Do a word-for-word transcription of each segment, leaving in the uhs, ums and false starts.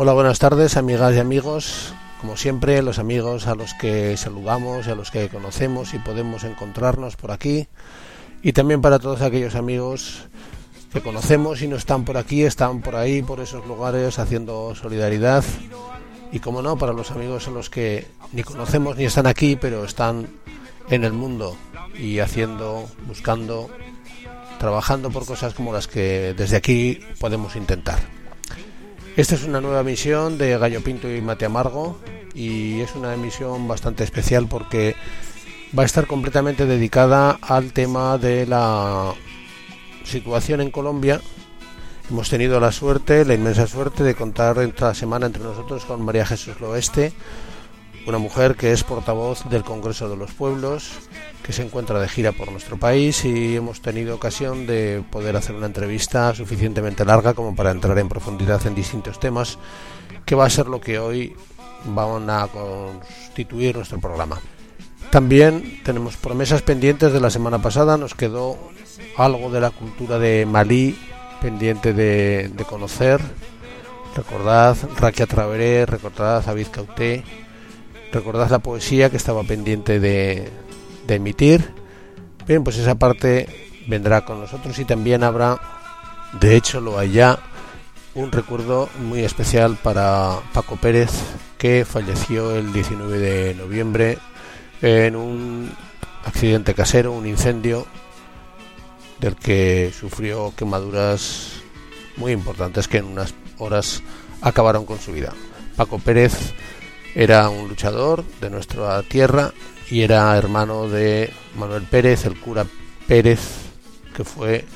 Hola, buenas tardes, amigas y amigos. Como siempre, los amigos a los que saludamos y a los que conocemos y podemos encontrarnos por aquí. Y también para todos aquellos amigos que conocemos y no están por aquí, están por ahí, por esos lugares, haciendo solidaridad. Y como no, para los amigos a los que ni conocemos ni están aquí, pero están en el mundo y haciendo, buscando, trabajando por cosas como las que desde aquí podemos intentar. Esta es una nueva emisión de Gallo Pinto y Mate Amargo y es una emisión bastante especial porque va a estar completamente dedicada al tema de la situación en Colombia. Hemos tenido la suerte, la inmensa suerte de contar esta semana entre nosotros con María Jesús Loeste, una mujer que es portavoz del Congreso de los Pueblos, que se encuentra de gira por nuestro país, y hemos tenido ocasión de poder hacer una entrevista suficientemente larga como para entrar en profundidad en distintos temas, que va a ser lo que hoy van a constituir nuestro programa. También tenemos promesas pendientes de la semana pasada. Nos quedó algo de la cultura de Malí pendiente de, de conocer. Recordad Raquia Traveré, recordad David Cauté, recordad la poesía que estaba pendiente de, de emitir. Bien, pues esa parte vendrá con nosotros y también habrá, de hecho lo hay ya, un recuerdo muy especial para Paco Pérez, que falleció el diecinueve de noviembre en un accidente casero, un incendio del que sufrió quemaduras muy importantes que en unas horas acabaron con su vida. Paco Pérez era un luchador de nuestra tierra y era hermano de Manuel Pérez, el cura Pérez, que fue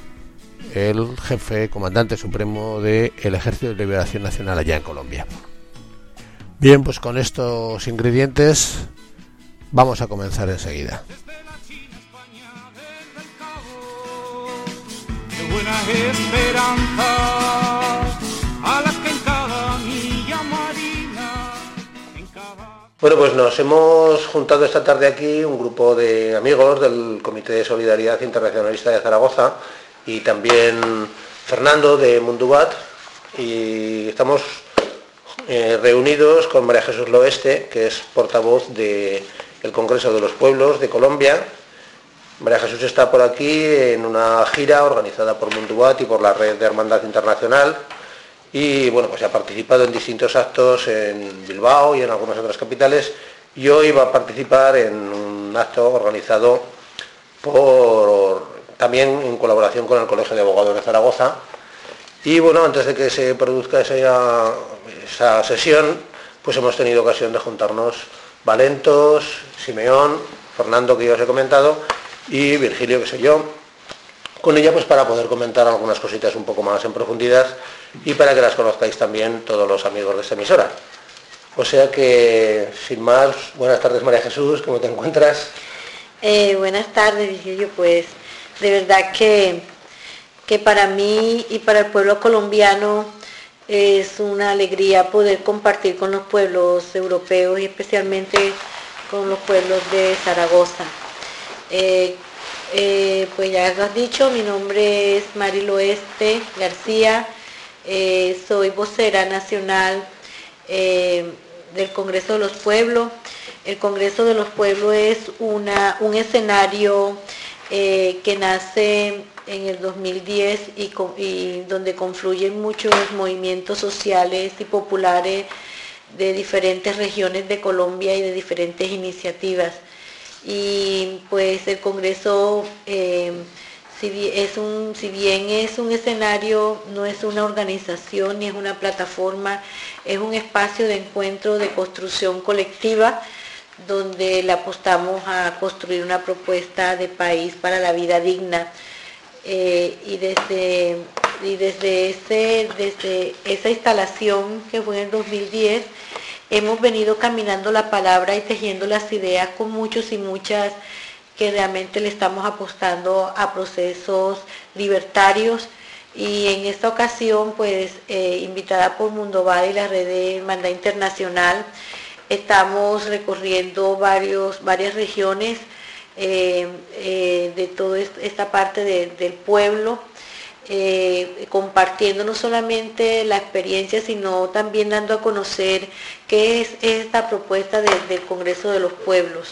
el jefe, comandante supremo del Ejército de Liberación Nacional allá en Colombia. Bien, pues con estos ingredientes vamos a comenzar enseguida. Buenas esperanzas a las que en cada milla marina, en cada... Bueno, pues nos hemos juntado esta tarde aquí un grupo de amigos del Comité de Solidaridad Internacionalista de Zaragoza y también Fernando de Mundubat, y estamos eh, reunidos con María Jesús Loeste, que es portavoz del Congreso de los Pueblos de Colombia. María Jesús está por aquí en una gira organizada por Mundubat y por la Red de Hermandad Internacional, y bueno, pues ha participado en distintos actos en Bilbao y en algunas otras capitales, y hoy va a participar en un acto organizado por, también en colaboración con el Colegio de Abogados de Zaragoza. Y bueno, antes de que se produzca esa, esa sesión, pues hemos tenido ocasión de juntarnos Valentos, Simeón, Fernando, que ya os he comentado, y Virgilio, que soy yo, con ella, pues para poder comentar algunas cositas un poco más en profundidad y para que las conozcáis también todos los amigos de esta emisora. O sea que, sin más, buenas tardes, María Jesús, ¿cómo te encuentras? Eh, buenas tardes, Virgilio. Pues de verdad que, que para mí y para el pueblo colombiano es una alegría poder compartir con los pueblos europeos y especialmente con los pueblos de Zaragoza. Eh, eh, pues ya lo has dicho, mi nombre es Mari Loeste García, eh, soy vocera nacional eh, del Congreso de los Pueblos. El Congreso de los Pueblos es una, un escenario eh, que nace en el dos mil diez y, y donde confluyen muchos movimientos sociales y populares de diferentes regiones de Colombia y de diferentes iniciativas. Y pues el Congreso, eh, si, bien es un, si bien es un escenario, no es una organización ni es una plataforma, es un espacio de encuentro, de construcción colectiva, donde le apostamos a construir una propuesta de país para la vida digna. Eh, y desde, y desde, ese, desde esa instalación que fue en el dos mil diez, hemos venido caminando la palabra y tejiendo las ideas con muchos y muchas que realmente le estamos apostando a procesos libertarios. Y en esta ocasión, pues, eh, invitada por Mundubat y la Red de Hermandad Internacional, estamos recorriendo varios, varias regiones eh, eh, de toda esta parte de, del pueblo, eh, compartiendo no solamente la experiencia, sino también dando a conocer qué es esta propuesta de, del Congreso de los Pueblos,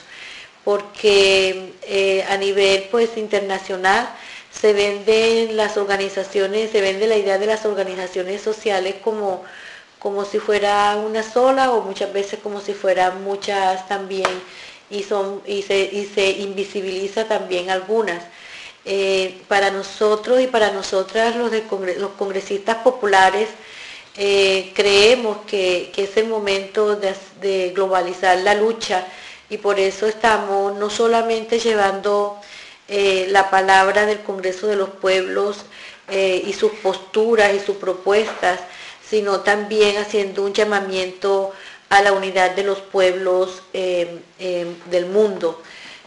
porque eh, a nivel pues internacional se venden las organizaciones, se vende la idea de las organizaciones sociales como, como si fuera una sola, o muchas veces como si fueran muchas también, y, son, y, se, y se invisibiliza también algunas. Eh, para nosotros y para nosotras los, de congres, los congresistas populares, eh, creemos que, que es el momento de, de globalizar la lucha, y por eso estamos no solamente llevando eh, la palabra del Congreso de los Pueblos eh, y sus posturas y sus propuestas, sino también haciendo un llamamiento a la unidad de los pueblos eh, eh, del mundo.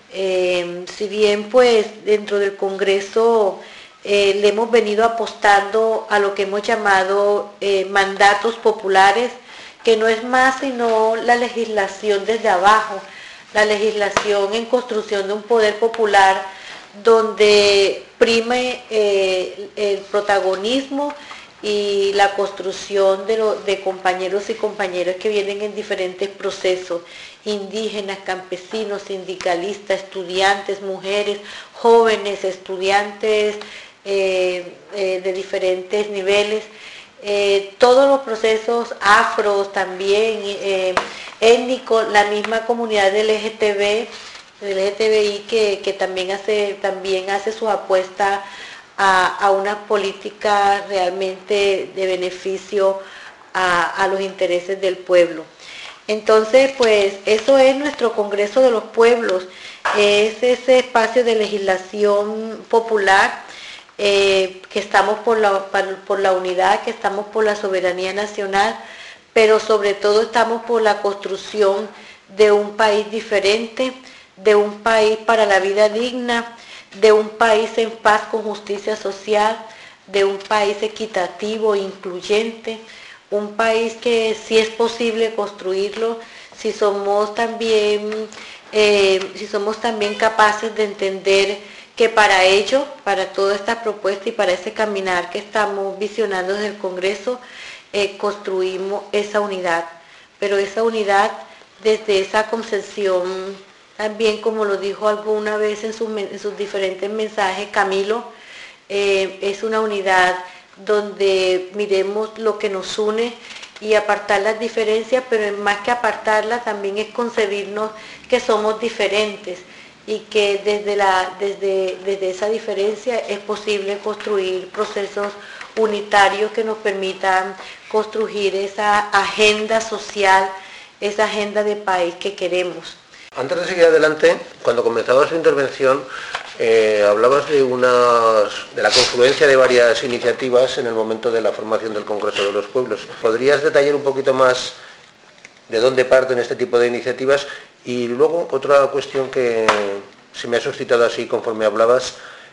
Eh, si bien pues dentro del Congreso eh, le hemos venido apostando a lo que hemos llamado eh, mandatos populares, que no es más sino la legislación desde abajo, la legislación en construcción de un poder popular donde prime eh, el protagonismo y la construcción de, lo, de compañeros y compañeras que vienen en diferentes procesos, indígenas, campesinos, sindicalistas, estudiantes, mujeres, jóvenes, estudiantes eh, eh, de diferentes niveles, eh, todos los procesos afros también, eh, étnicos, la misma comunidad del L G T B, del L G T B I que, que también hace, también hace su apuesta A, a una política realmente de beneficio a, a los intereses del pueblo. Entonces, pues eso es nuestro Congreso de los Pueblos, es ese espacio de legislación popular, eh, que estamos por la, por la unidad, que estamos por la soberanía nacional, pero sobre todo estamos por la construcción de un país diferente, de un país para la vida digna, de un país en paz con justicia social, de un país equitativo, incluyente, un país que sí es posible construirlo si somos también, eh, si somos también capaces de entender que para ello, para toda esta propuesta y para ese caminar que estamos visionando desde el Congreso, eh, construimos esa unidad, pero esa unidad desde esa concepción. También, como lo dijo alguna vez en sus, en sus diferentes mensajes Camilo, eh, es una unidad donde miremos lo que nos une y apartar las diferencias, pero más que apartarlas también es concebirnos que somos diferentes y que desde, la, desde, desde esa diferencia es posible construir procesos unitarios que nos permitan construir esa agenda social, esa agenda de país que queremos. Antes de seguir adelante, cuando comenzabas tu intervención, eh, hablabas de, unas, de la confluencia de varias iniciativas en el momento de la formación del Congreso de los Pueblos. ¿Podrías detallar un poquito más de dónde parten este tipo de iniciativas? Y luego, otra cuestión que se me ha suscitado así conforme hablabas,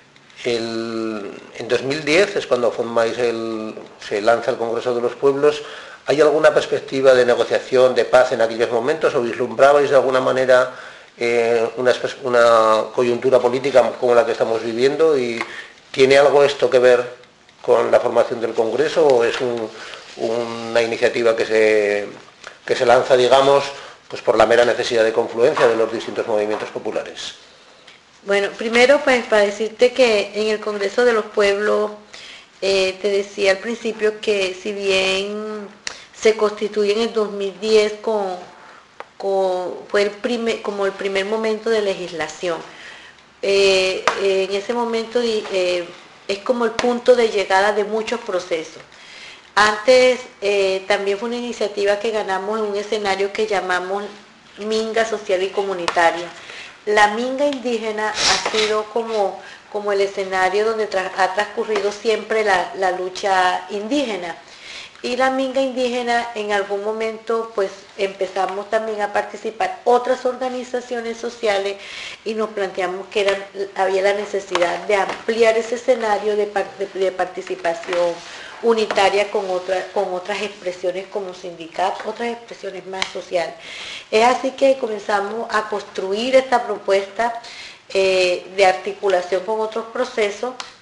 el, en dos mil diez es cuando formáis el, se lanza el Congreso de los Pueblos. ¿Hay alguna perspectiva de negociación, de paz en aquellos momentos, o vislumbrabais de alguna manera eh, una, una coyuntura política como la que estamos viviendo? ¿Y tiene algo esto que ver con la formación del Congreso, o es un, una iniciativa que se, que se lanza, digamos, pues por la mera necesidad de confluencia de los distintos movimientos populares? Bueno, primero pues para decirte que en el Congreso de los Pueblos, eh, te decía al principio que si bien se constituye en el dos mil diez con, con, fue el primer, como el primer momento de legislación. Eh, en ese momento eh, es como el punto de llegada de muchos procesos. Antes eh, también fue una iniciativa que ganamos en un escenario que llamamos Minga Social y Comunitaria. La Minga indígena ha sido como, como el escenario donde tra ha transcurrido siempre la, la lucha indígena. Y la Minga indígena en algún momento pues empezamos también a participar otras organizaciones sociales y nos planteamos que era, había la necesidad de ampliar ese escenario de, de, de participación unitaria con, otra, con otras expresiones como sindicatos, otras expresiones más sociales. Es así que comenzamos a construir esta propuesta eh, de articulación con otros procesos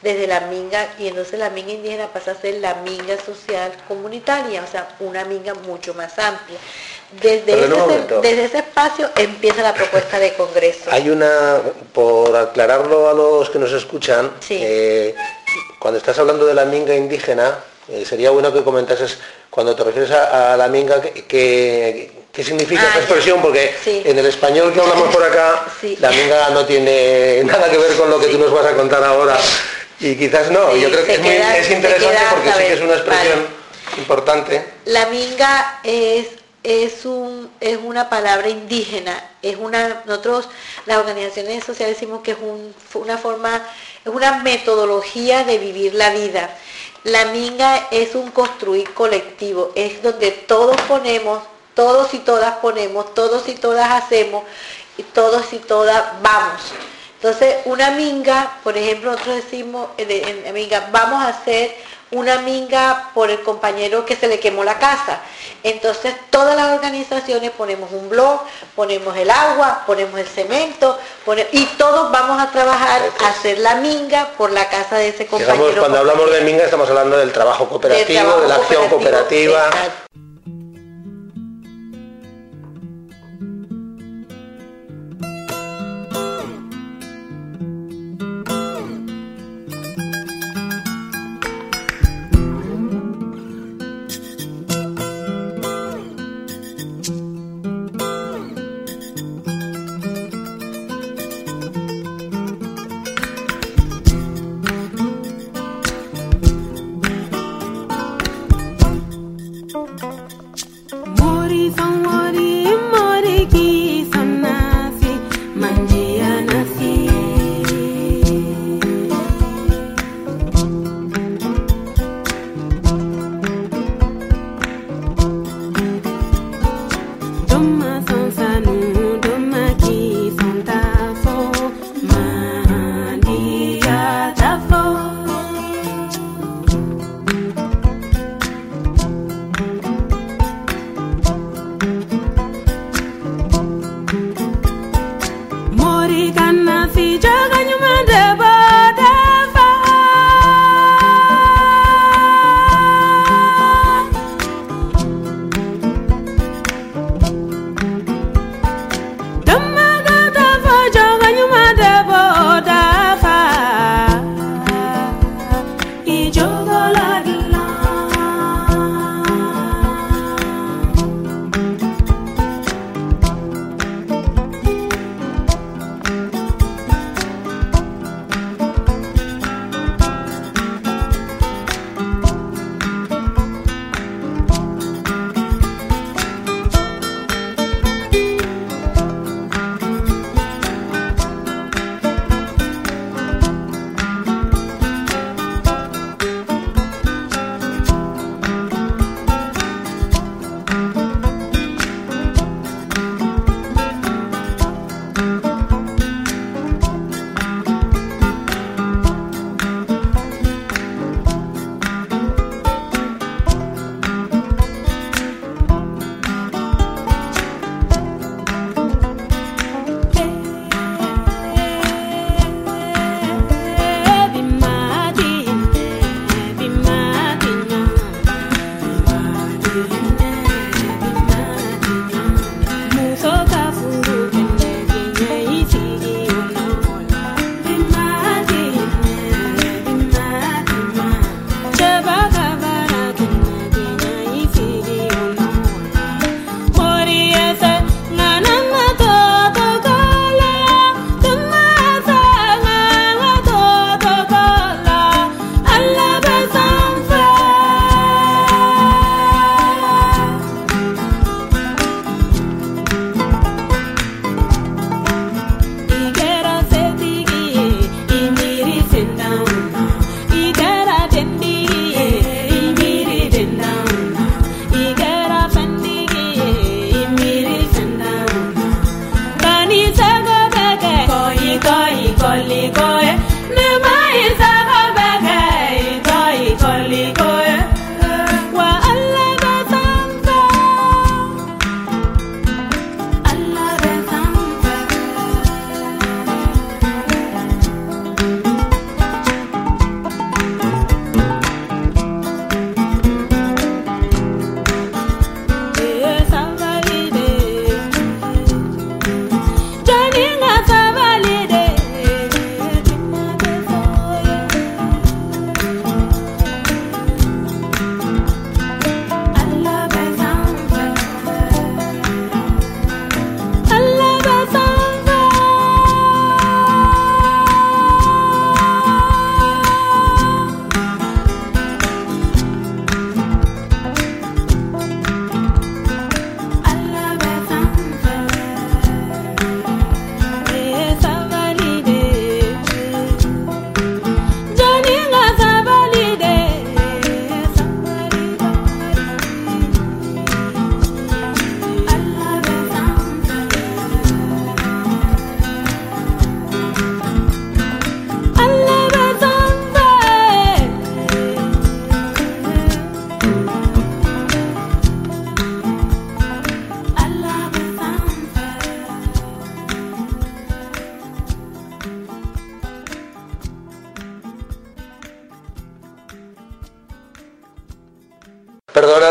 desde la minga, y entonces la minga indígena pasa a ser la minga social comunitaria, o sea, una minga mucho más amplia. Desde ese, desde ese espacio empieza la propuesta de congreso. Hay una, por aclararlo a los que nos escuchan, sí. eh, cuando estás hablando de la minga indígena, eh, sería bueno que comentases, cuando te refieres a, a la minga, que, que ¿qué significa ah, esta expresión? Porque sí. en el español que hablamos por acá, sí. la minga no tiene nada que ver con lo que sí. tú nos vas a contar ahora. Y quizás no, sí, yo creo que es, queda, muy, es interesante porque sí que es una expresión vale. importante. La minga es, es, un, es una palabra indígena, es una, nosotros, las organizaciones sociales decimos que es un, una forma, es una metodología de vivir la vida. La minga es un construir colectivo, es donde todos ponemos, todos y todas ponemos, todos y todas hacemos, y todos y todas vamos. Entonces, una minga, por ejemplo, nosotros decimos, en, en minga, vamos a hacer una minga por el compañero que se le quemó la casa. Entonces, todas las organizaciones ponemos un blog, ponemos el agua, ponemos el cemento, pone, y todos vamos a trabajar a hacer la minga por la casa de ese compañero. Digamos, cuando compañero. hablamos de minga estamos hablando del trabajo cooperativo, del trabajo de la acción cooperativa. Exacto.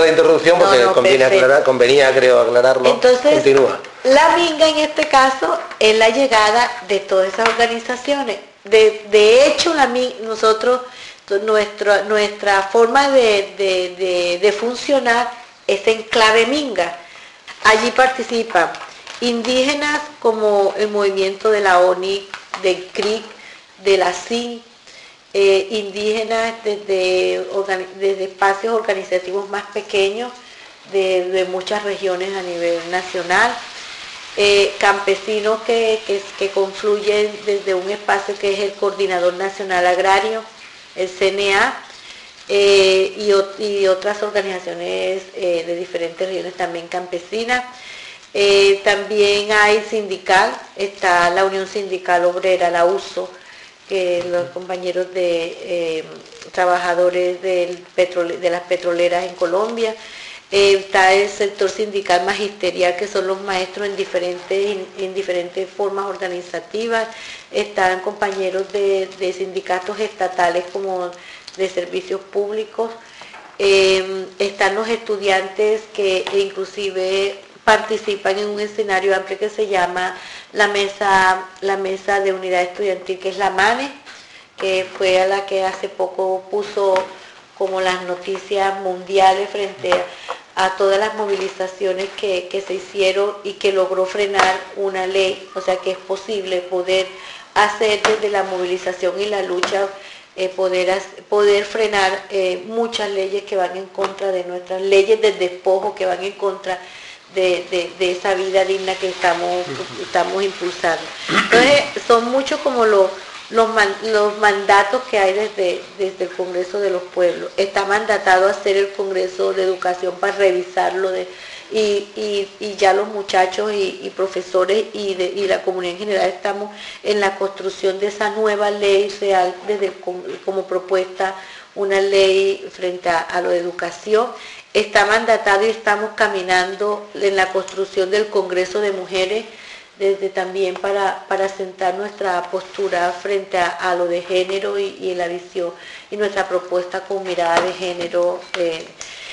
la introducción porque no, no, conviene aclarar, convenía, creo, aclararlo. Entonces, continúa. La minga en este caso es la llegada de todas esas organizaciones. De, de hecho, la minga, nosotros, nuestra, nuestra forma de, de, de, de funcionar es en clave minga. Allí participan indígenas como el movimiento de la O N I, del C R I C, de la S I N, eh, indígenas desde, desde espacios organizativos más pequeños de, de muchas regiones a nivel nacional, eh, campesinos que, que, que confluyen desde un espacio que es el Coordinador Nacional Agrario, el C N A, eh, y, y otras organizaciones eh, de diferentes regiones también campesinas. Eh, también hay sindical, está la Unión Sindical Obrera, la U S O, que los compañeros de eh, trabajadores del petrole, de las petroleras en Colombia. Eh, está el sector sindical magisterial, que son los maestros en diferentes, en diferentes formas organizativas. Están compañeros de, de sindicatos estatales como de servicios públicos. Eh, están los estudiantes que inclusive participan en un escenario amplio que se llama la mesa, la mesa de unidad estudiantil, que es la MANE, que fue a la que hace poco puso como las noticias mundiales frente a, a todas las movilizaciones que, que se hicieron y que logró frenar una ley, o sea que es posible poder hacer desde la movilización y la lucha, eh, poder, poder frenar eh, muchas leyes que van en contra de nuestras leyes del despojo, que van en contra De, de, de esa vida digna que estamos, estamos impulsando. Entonces, son muchos como los, los, man, los mandatos que hay desde, desde el Congreso de los Pueblos. Está mandatado hacer el Congreso de Educación para revisarlo, de, y, y, y ya los muchachos y, y profesores y, de, y la comunidad en general estamos en la construcción de esa nueva ley real, desde el, como propuesta, una ley frente a, a lo de educación. Está mandatado y estamos caminando en la construcción del Congreso de Mujeres, desde también para, para sentar nuestra postura frente a, a lo de género y, y la visión y nuestra propuesta con mirada de género. Eh,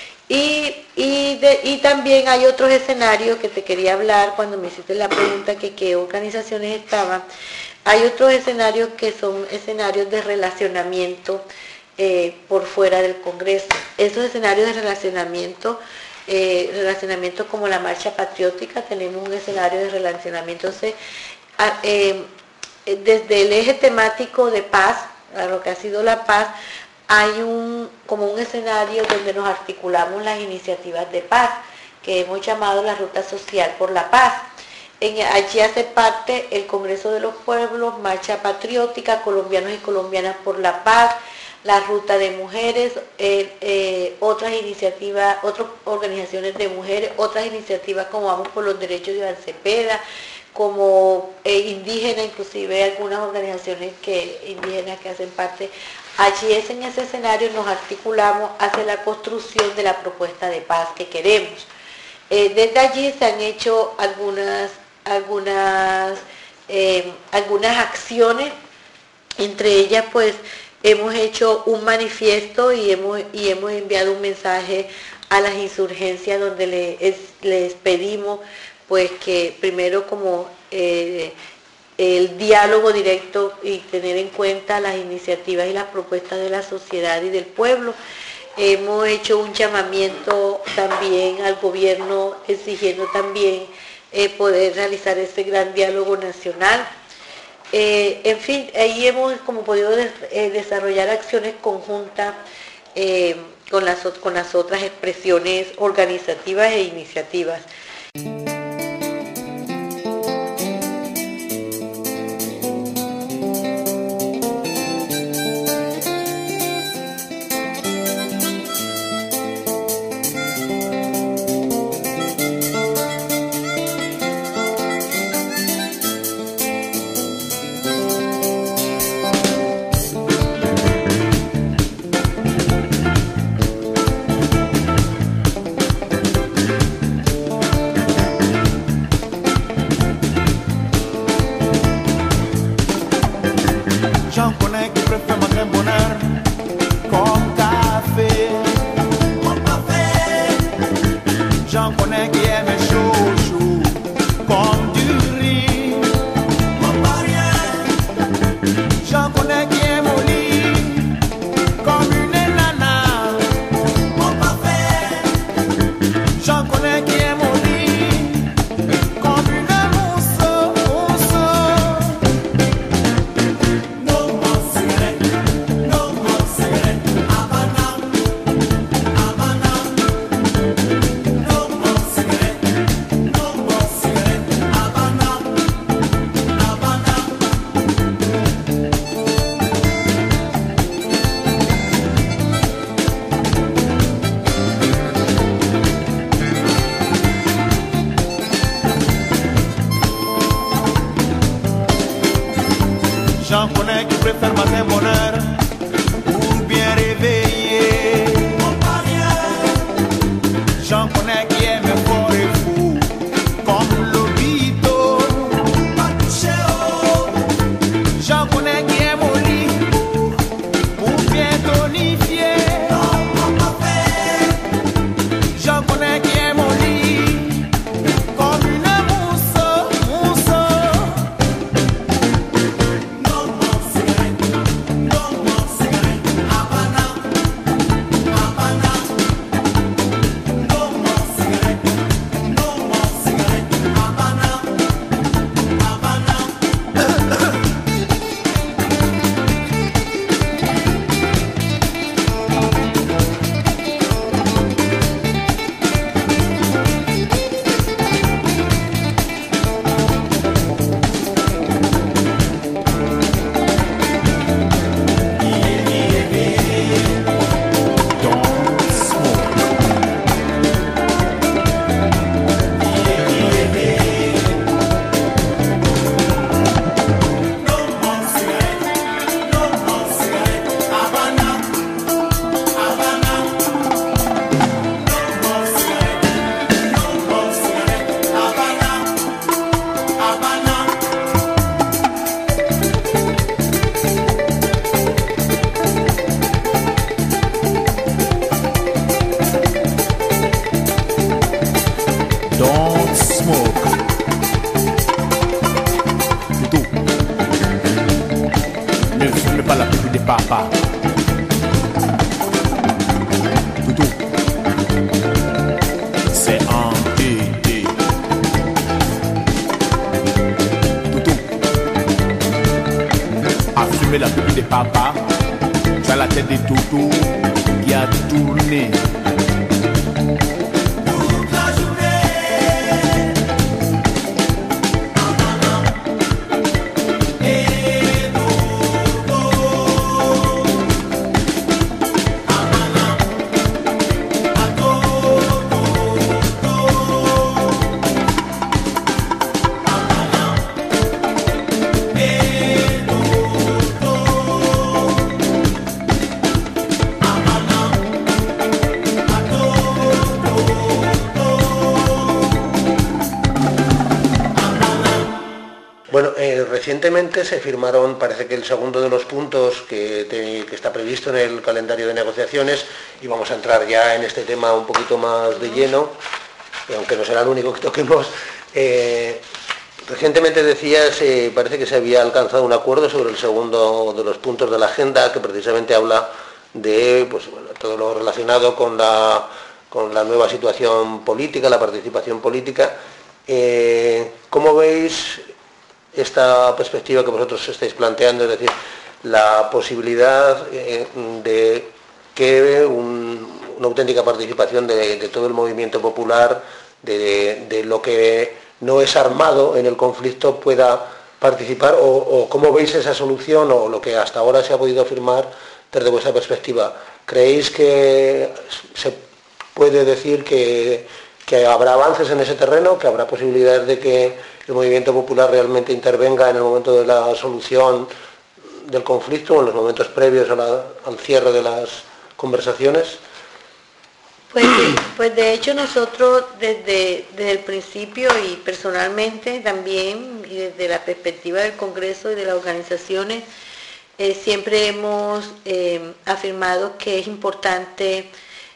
y, y, de, y también hay otros escenarios que te quería hablar cuando me hiciste la pregunta que qué organizaciones estaban. Hay otros escenarios que son escenarios de relacionamiento Eh, por fuera del Congreso. Esos escenarios de relacionamiento, eh, relacionamiento como la Marcha Patriótica, tenemos un escenario de relacionamiento. Entonces, a, eh, desde el eje temático de paz, a lo que ha sido la paz, hay un como un escenario donde nos articulamos las iniciativas de paz, que hemos llamado la Ruta Social por la Paz. En, allí hace parte el Congreso de los Pueblos, Marcha Patriótica, Colombianos y Colombianas por la Paz, la Ruta de Mujeres, eh, eh, otras iniciativas, otras organizaciones de mujeres, otras iniciativas como Vamos por los Derechos de Iván Cepeda, como eh, indígenas, inclusive algunas organizaciones que, indígenas que hacen parte. Allí es en ese escenario nos articulamos hacia la construcción de la propuesta de paz que queremos. Eh, desde allí se han hecho algunas, algunas, eh, algunas acciones, entre ellas pues hemos hecho un manifiesto y hemos, y hemos enviado un mensaje a las insurgencias donde les, les pedimos pues que primero como eh, el diálogo directo y tener en cuenta las iniciativas y las propuestas de la sociedad y del pueblo. Hemos hecho un llamamiento también al gobierno exigiendo también eh, poder realizar ese gran diálogo nacional. Eh, en fin, ahí hemos como podido de, eh, desarrollar acciones conjuntas eh, con, las, con las otras expresiones organizativas e iniciativas. J'en connais qui préfèrent matin bonheur ou bien réveillé. J'en connais qui aiment fort et fou comme l'obito. J'en connais qui aiment au lit ou bien tonifié. J'en connais qui aiment au lit comme une mousse, mousse. No more cigarette, no more cigarette. Havana, Havana. No more cigarette, no more cigarette. Havana, Havana. Don't smoke. Plutôt, ne fume pas la pipe des papas. Plutôt, c'est un D. Plutôt, à fumer la pipe des papas, tu as la tête des toutous qui a tourné. Bueno, eh, recientemente se firmaron, parece que el segundo de los puntos que, te, que está previsto en el calendario de negociaciones, y vamos a entrar ya en este tema un poquito más de lleno, aunque no será el único que toquemos. Eh, recientemente decías, eh, parece que se había alcanzado un acuerdo sobre el segundo de los puntos de la agenda, que precisamente habla de pues, bueno, todo lo relacionado con la, con la nueva situación política, la participación política. Eh, ¿Cómo veis esta perspectiva que vosotros estáis planteando, es decir, la posibilidad eh, de que un, una auténtica participación de, de todo el movimiento popular, de, de, de lo que no es armado en el conflicto, pueda participar, o, o cómo veis esa solución, o lo que hasta ahora se ha podido firmar desde vuestra perspectiva? ¿Creéis que se puede decir que, que habrá avances en ese terreno, que habrá posibilidades de que el movimiento popular realmente intervenga en el momento de la solución del conflicto o en los momentos previos a la, al cierre de las conversaciones? Pues, pues de hecho nosotros desde, desde el principio y personalmente también, y desde la perspectiva del Congreso y de las organizaciones, eh, siempre hemos eh, afirmado que es importante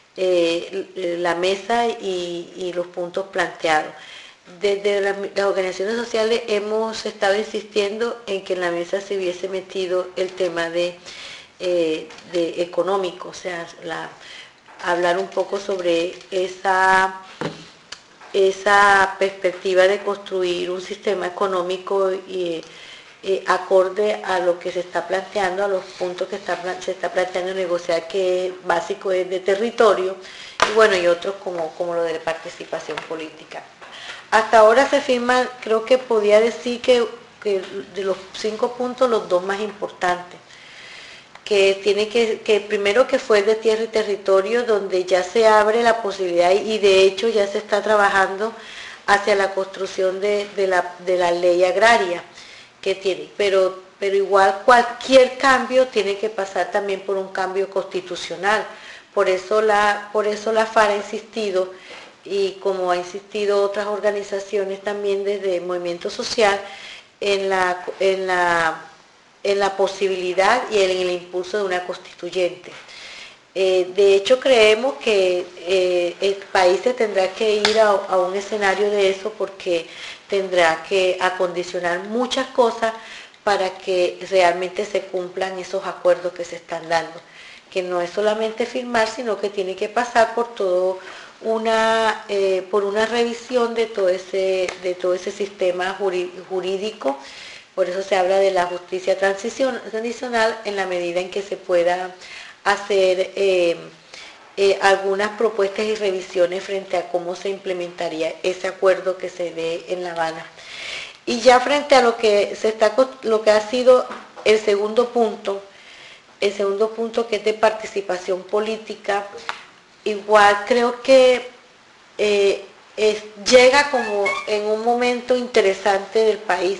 eh, la mesa y, y los puntos planteados. Desde las, las organizaciones sociales hemos estado insistiendo en que en la mesa se hubiese metido el tema de, eh, de económico, o sea, la, hablar un poco sobre esa, esa perspectiva de construir un sistema económico y, eh, acorde a lo que se está planteando, a los puntos que está, se está planteando negociar, que básico es de territorio, y bueno, y otros como, como lo de participación política. Hasta ahora se firman, creo que podía decir que, que de los cinco puntos, los dos más importantes, que tiene que, que primero que fue el de tierra y territorio, donde ya se abre la posibilidad y de hecho ya se está trabajando hacia la construcción de, de, la, de la ley agraria que tiene, pero pero igual cualquier cambio tiene que pasar también por un cambio constitucional. Por eso la, por eso la FARC ha insistido, y como ha insistido otras organizaciones también desde el movimiento social, en la, en la, en la posibilidad y en el impulso de una constituyente. Eh, de hecho, creemos que eh, el país se tendrá que ir a, a un escenario de eso, porque tendrá que acondicionar muchas cosas para que realmente se cumplan esos acuerdos que se están dando, que no es solamente firmar, sino que tiene que pasar por todo una eh, por una revisión de todo ese de todo ese sistema jurídico. Por eso se habla de la justicia transicional, en la medida en que se pueda hacer eh, eh, algunas propuestas y revisiones frente a cómo se implementaría ese acuerdo que se dé en La Habana. Y ya frente a lo que se está lo que ha sido el segundo punto, el segundo punto que es de participación política, igual creo que eh, es, llega como en un momento interesante del país.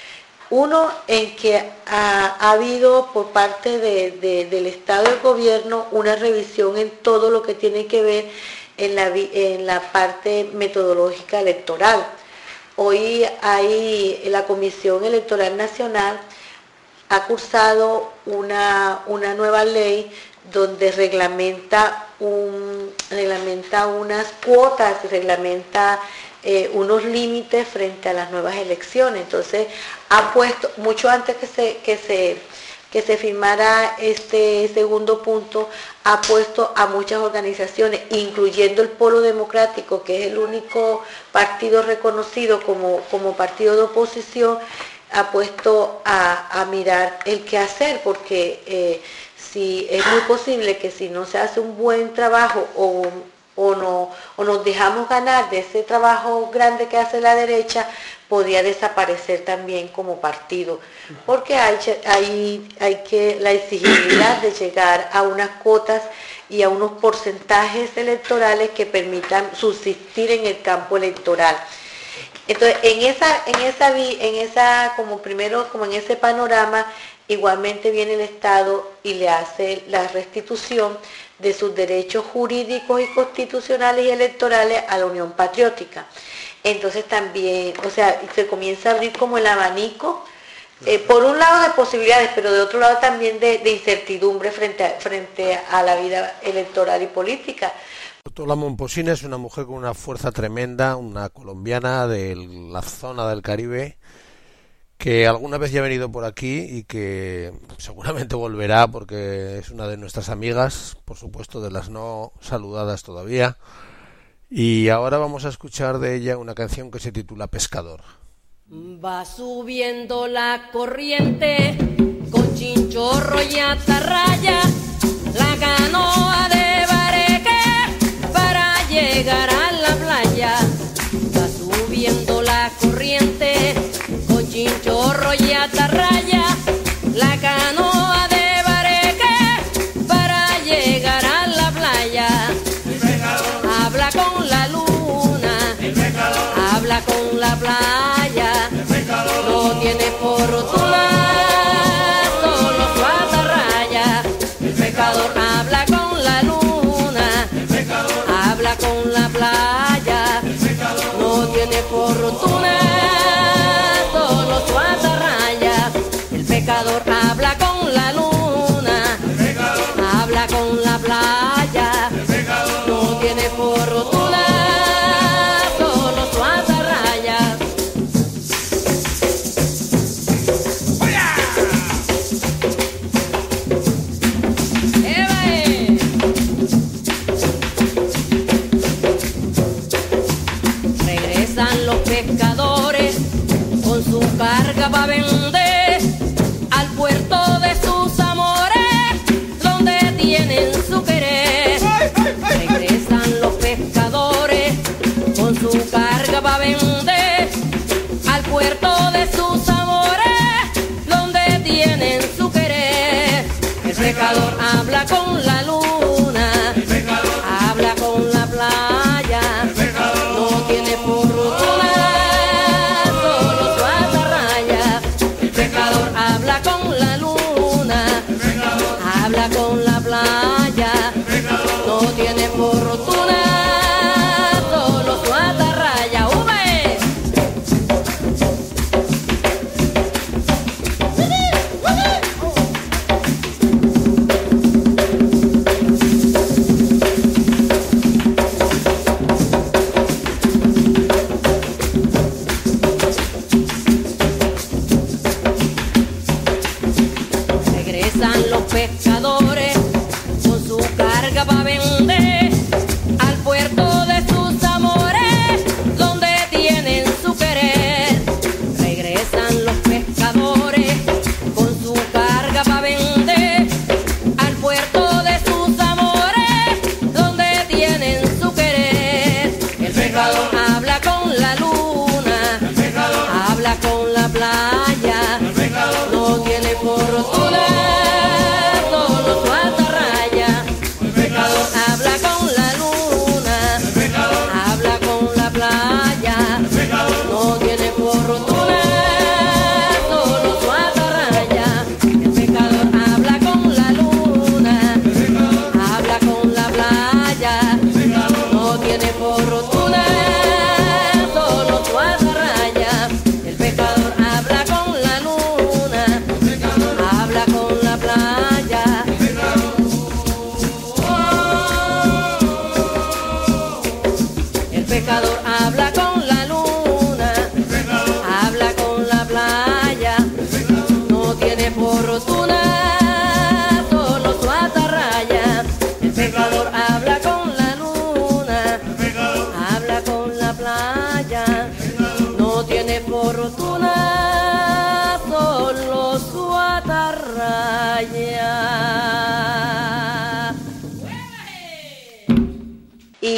Uno, en que ha, ha habido por parte de, de, del Estado y del Gobierno una revisión en todo lo que tiene que ver en la, en la parte metodológica electoral. Hoy hay la Comisión Electoral Nacional ha cursado una, una nueva ley donde reglamenta, un, reglamenta unas cuotas, reglamenta eh, unos límites frente a las nuevas elecciones. Entonces ha puesto, mucho antes que se, que se, que se firmara este segundo punto, ha puesto a muchas organizaciones, incluyendo el Polo Democrático, que es el único partido reconocido como, como partido de oposición, ha puesto a, a mirar el qué hacer, porque eh, si es muy posible que si no se hace un buen trabajo o, o, no, o nos dejamos ganar de ese trabajo grande que hace la derecha, podría desaparecer también como partido, porque hay, hay, hay que la exigibilidad de llegar a unas cuotas y a unos porcentajes electorales que permitan subsistir en el campo electoral. Entonces, en esa, en esa, en esa, como primero, como en ese panorama, igualmente viene el Estado y le hace la restitución de sus derechos jurídicos y constitucionales y electorales a la Unión Patriótica. Entonces también, o sea, se comienza a abrir como el abanico, eh, por un lado de posibilidades, pero de otro lado también de, de incertidumbre frente a, frente a la vida electoral y política. Tola Momposina es una mujer con una fuerza tremenda, una colombiana de la zona del Caribe, que alguna vez ya ha venido por aquí y que seguramente volverá porque es una de nuestras amigas, por supuesto de las no saludadas todavía. Y ahora vamos a escuchar de ella una canción que se titula Pescador. Va subiendo la corriente con chinchorro y atarraya, la canoa de bareque para llegar a la playa. Va subiendo la corriente con chinchorro y atarraya, la canoa de bareque para llegar a la playa. Habla con la luna, habla con la playa, no tiene fortuna, solo su atarraya. El pescador habla con la luna, habla con la playa, no tiene fortuna, solo su atarraya. El pescador habla con la luna, habla con la playa, no tiene fortuna, solo su atarraya. ¡Eva! Regresan los pescadores con su carga para vender al puerto de sus amores, donde tienen su querer. Regresan los pescadores con su carga para vender al puerto de sus amores, donde tienen su querer. El pescador habla con la luna, habla con la playa, no tiene fortuna, solo su atarraya. El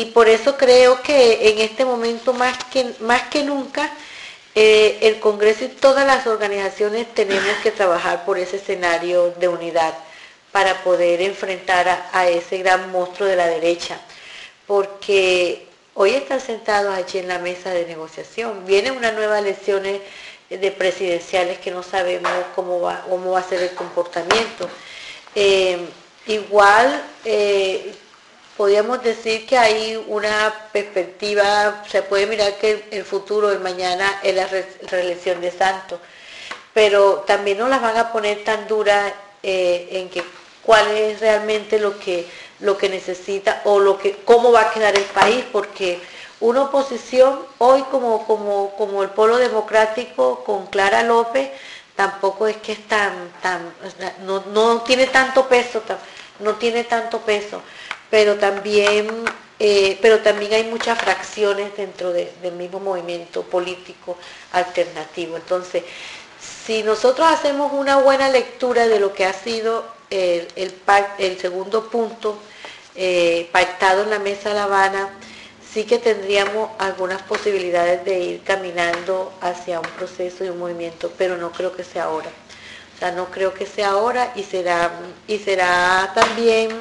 por eso creo que en este momento más que, más que nunca eh, el Congreso y todas las organizaciones tenemos que trabajar por ese escenario de unidad para poder enfrentar a, a ese gran monstruo de la derecha, porque hoy están sentados allí en la mesa de negociación, vienen unas nuevas elecciones de presidenciales que no sabemos cómo va, cómo va a ser el comportamiento. Eh, igual eh, podríamos decir que hay una perspectiva, se puede mirar que el, el futuro, el mañana, es la re, reelección de Santos, pero también no las van a poner tan duras eh, en que cuál es realmente lo que, lo que necesita o lo que, cómo va a quedar el país, porque una oposición hoy como, como, como el Polo Democrático con Clara López tampoco es que es tan, tan no, no tiene tanto peso, no tiene tanto peso, pero también, eh, pero también hay muchas fracciones dentro de, del mismo movimiento político alternativo. Entonces, si nosotros hacemos una buena lectura de lo que ha sido el, el, el segundo punto eh, pactado en la Mesa de La Habana, sí que tendríamos algunas posibilidades de ir caminando hacia un proceso y un movimiento, pero no creo que sea ahora. O sea, no creo que sea ahora y será, y será también,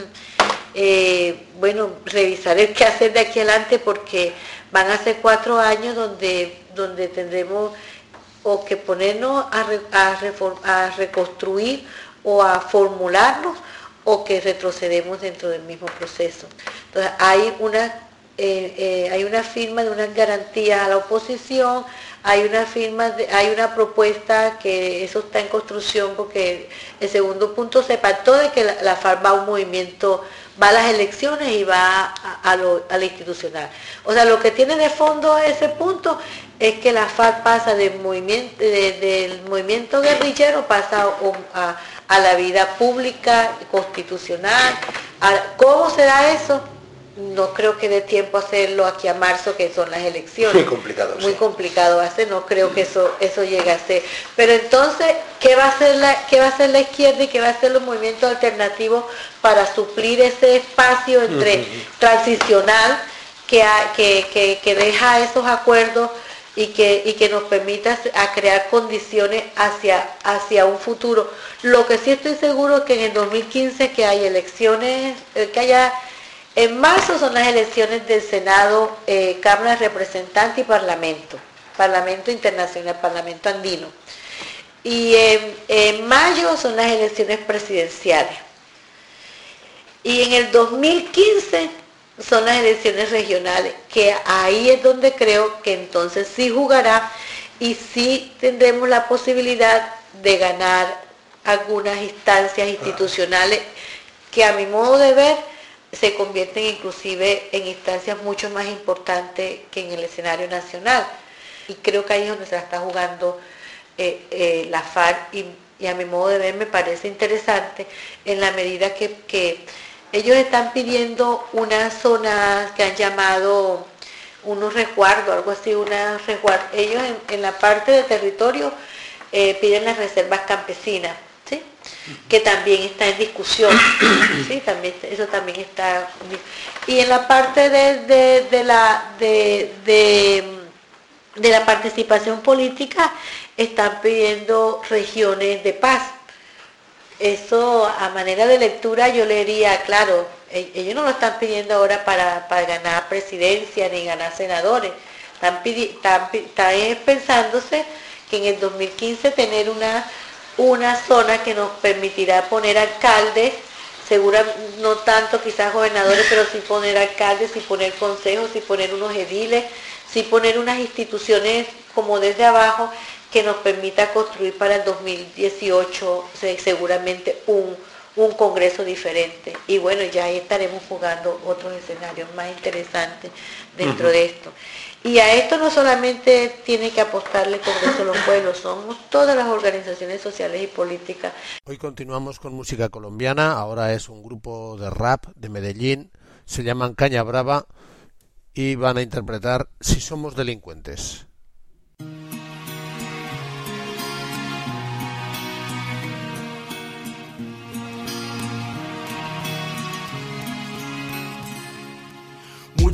eh, bueno, revisar el qué hacer de aquí adelante, porque van a ser cuatro años donde, donde tendremos o que ponernos a, re, a, reform, a reconstruir o a formularnos, o que retrocedemos dentro del mismo proceso. Entonces, hay una... Eh, eh, hay una firma de unas garantías a la oposición, hay una firma, de, hay una propuesta que eso está en construcción, porque el segundo punto se pactó de que la, la FARC va a un movimiento, va a las elecciones y va a, a, lo, a la institucional. O sea, lo que tiene de fondo ese punto es que la FARC pasa del movimiento, de, del movimiento guerrillero, pasa a, a, a la vida pública, constitucional. A, ¿cómo será eso? No creo que dé tiempo a hacerlo aquí a marzo, que son las elecciones. Muy complicado. Muy sí. complicado hacer, no creo que eso eso llegue a ser. Pero entonces, ¿qué va a hacer la, qué va a hacer la izquierda y qué va a hacer los movimientos alternativos para suplir ese espacio entre uh-huh. transicional que, ha, que, que, que deja esos acuerdos y que, y que nos permita a crear condiciones hacia, hacia un futuro? Lo que sí estoy seguro es que en el dos mil quince que hay elecciones, que haya... En marzo son las elecciones del Senado, eh, Cámara de Representantes y Parlamento, Parlamento Internacional, Parlamento Andino. Y en, en mayo son las elecciones presidenciales. Y en el dos mil quince son las elecciones regionales, que ahí es donde creo que entonces sí jugará y sí tendremos la posibilidad de ganar algunas instancias institucionales que a mi modo de ver se convierten inclusive en instancias mucho más importantes que en el escenario nacional. Y creo que ahí es donde se la está jugando eh, eh, la FARC y, y a mi modo de ver me parece interesante en la medida que, que ellos están pidiendo unas zonas que han llamado unos resguardos, algo así, una resguardo. Ellos en, en la parte de territorio eh, piden las reservas campesinas, ¿sí? Que también está en discusión, ¿sí? También, eso también está. Y en la parte de, de, de, la, de, de, de la participación política están pidiendo regiones de paz. Eso a manera de lectura yo leería, claro, ellos no lo están pidiendo ahora para, para ganar presidencia ni ganar senadores, están, están, están pensándose que en el dos mil quince tener una una zona que nos permitirá poner alcaldes, segura, no tanto quizás gobernadores, pero sí poner alcaldes, sí poner consejos, sí poner unos ediles, sí poner unas instituciones como desde abajo que nos permita construir para el dos mil dieciocho seguramente un, un congreso diferente. Y bueno, ya ahí estaremos jugando otros escenarios más interesantes dentro uh-huh. de esto. Y a esto no solamente tiene que apostarle el Congreso de los Pueblos, somos todas las organizaciones sociales y políticas. Hoy continuamos con música colombiana, ahora es un grupo de rap de Medellín, se llaman Caña Brava y van a interpretar Si somos delincuentes.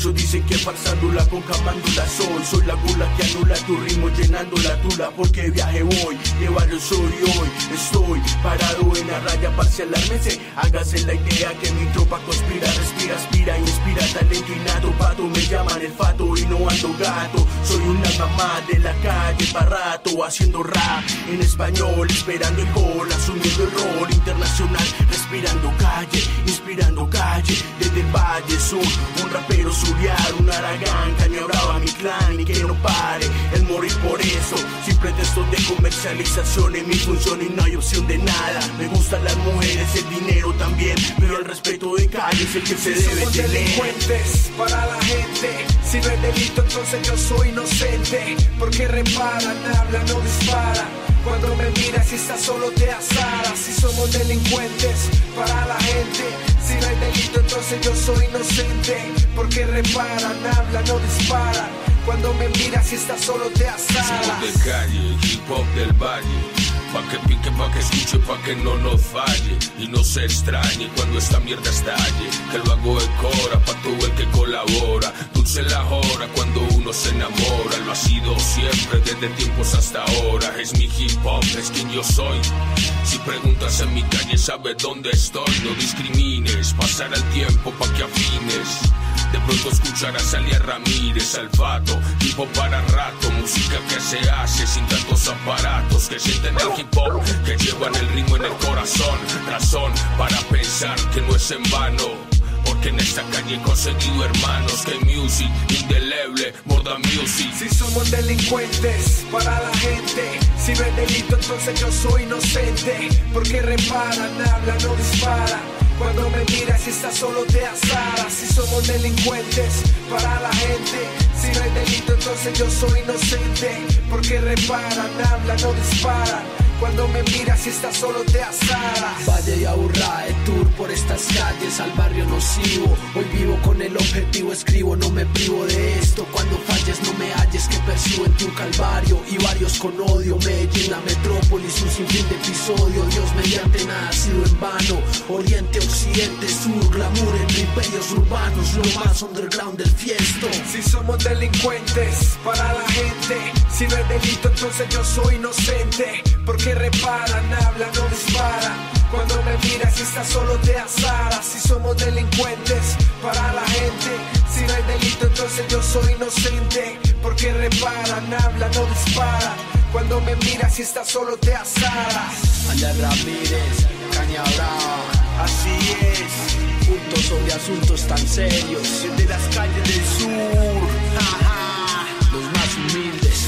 Muchos dicen que falsándola con camándola soy. Soy la gula que anula tu ritmo llenando la tula. Porque viaje voy, de barrio soy hoy. Estoy parado en la raya parcial armense. Hágase la idea que mi tropa conspira, respira, aspira, inspira talento innato. Pato me llaman el fato y no ando gato. Soy una mamá de la calle pa' rato, haciendo rap en español, esperando el gol, asumiendo el rol internacional, respirando calle, inspirando calle. Desde el Valle Sur, un rapero suriar, un aragán, caña brava mi clan y que no pare el morir por eso, sin pretextos de comercialización en mi función y no hay opción de nada. Me gustan las mujeres, el dinero también, pero el respeto de calle es el que se debe somos tener. Delincuentes para la gente, si no es delito entonces yo soy inocente, porque reparan, hablan, no disparan. Cuando me miras y estás solo te azaras. Si somos delincuentes para la gente, si no hay delito entonces yo soy inocente, porque reparan, hablan, no disparan. Cuando me miras y estás solo te azaras. Somos de calle, hip hop del valle, pa' que pique, pa' que escuche, pa' que no nos falle y no se extrañe cuando esta mierda estalle, que lo hago de cora pa' todo el que colabora. Dulce la hora cuando uno se enamora, lo ha sido siempre desde tiempos hasta ahora. Es mi hip hop, es quien yo soy. Si preguntas en mi calle sabes dónde estoy. No discrimines, pasará el tiempo pa' que afines. De pronto escucharás a Elia Ramírez, Alfato, hip hop para rato, música que se hace sin tantos aparatos, que sienten el hip hop, que llevan el ritmo en el corazón, razón para pensar que no es en vano, porque en esta calle he conseguido hermanos, que music, indeleble, more than music. Si somos delincuentes para la gente, si no es delito entonces yo soy inocente, porque reparan, hablan, no disparan. Cuando me miras y estás solo te azaras. Si somos delincuentes para la gente, si no hay delito entonces yo soy inocente, porque reparan, hablan, no disparan. Cuando me miras y estás solo te azaras. Valle y Aburrá, de tour por estas calles al barrio nocivo. Hoy vivo con el objetivo, escribo, no me privo de esto. Cuando falles no me halles, que percibo en ti un calvario y varios con odio. Medellín, la metrópolis, un sinfín de episodio. Dios mediante nada ha sido en vano. Oriente, occidente, sur, glamour entre imperios urbanos, lo más underground del fiesto. Si somos delincuentes para la gente, si no es delito entonces yo soy inocente, porque reparan, hablan, no disparan. Cuando me miras y estás solo te azaras. Si somos delincuentes para la gente, si no hay delito entonces yo soy inocente, porque reparan, hablan, no disparan. Cuando me miras y estás solo te azaras. Elia Ramírez, Caña Brava, así es, juntos sobre asuntos tan serios, desde las calles del sur, jaja, los más humildes,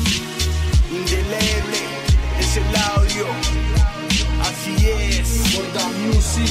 indeleble es el audio, así es, for the music.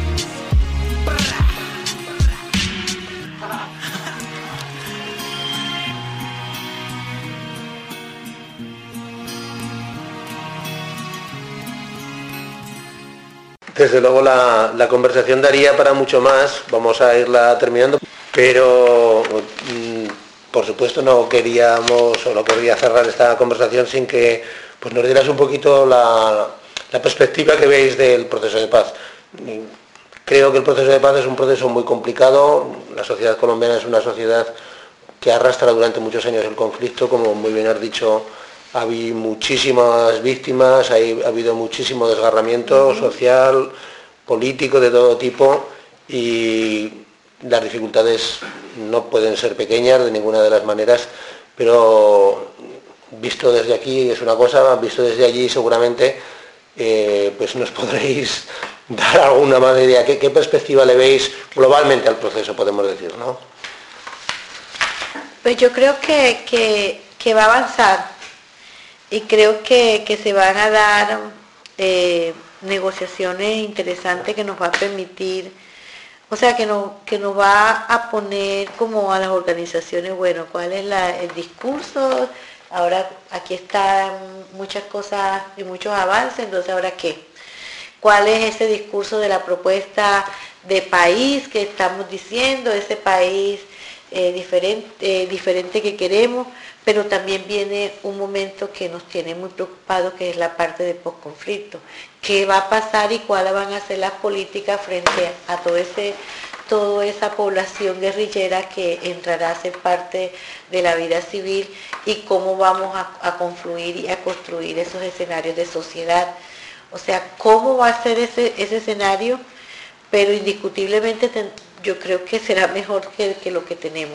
Desde luego la, la conversación daría para mucho más, vamos a irla terminando, pero mmm, por supuesto no queríamos o no querría cerrar esta conversación sin que pues, nos dieras un poquito la, la perspectiva que veis del proceso de paz. Creo que el proceso de paz es un proceso muy complicado, la sociedad colombiana es una sociedad que arrastra durante muchos años el conflicto, como muy bien has dicho. Ha habido muchísimas víctimas, ha habido muchísimo desgarramiento social, político, de todo tipo, y las dificultades no pueden ser pequeñas de ninguna de las maneras, pero visto desde aquí es una cosa, visto desde allí seguramente eh, pues nos podréis dar alguna más idea. ¿Qué, qué perspectiva le veis globalmente al proceso, podemos decir, ¿no? Pues yo creo que, que, que va a avanzar. Y creo que, que se van a dar eh, negociaciones interesantes que nos va a permitir, o sea, que, no, que nos va a poner como a las organizaciones, bueno, cuál es la, el discurso, ahora aquí están muchas cosas y muchos avances, entonces ahora qué, cuál es ese discurso de la propuesta de país que estamos diciendo, ese país eh, diferente, eh, diferente que queremos. Pero también viene un momento que nos tiene muy preocupados, que es la parte de posconflicto. ¿Qué va a pasar y cuáles van a ser las políticas frente a todo ese, toda esa población guerrillera que entrará a ser parte de la vida civil y cómo vamos a, a confluir y a construir esos escenarios de sociedad. O sea, cómo va a ser ese, ese escenario, pero indiscutiblemente ten, yo creo que será mejor que, que lo que tenemos.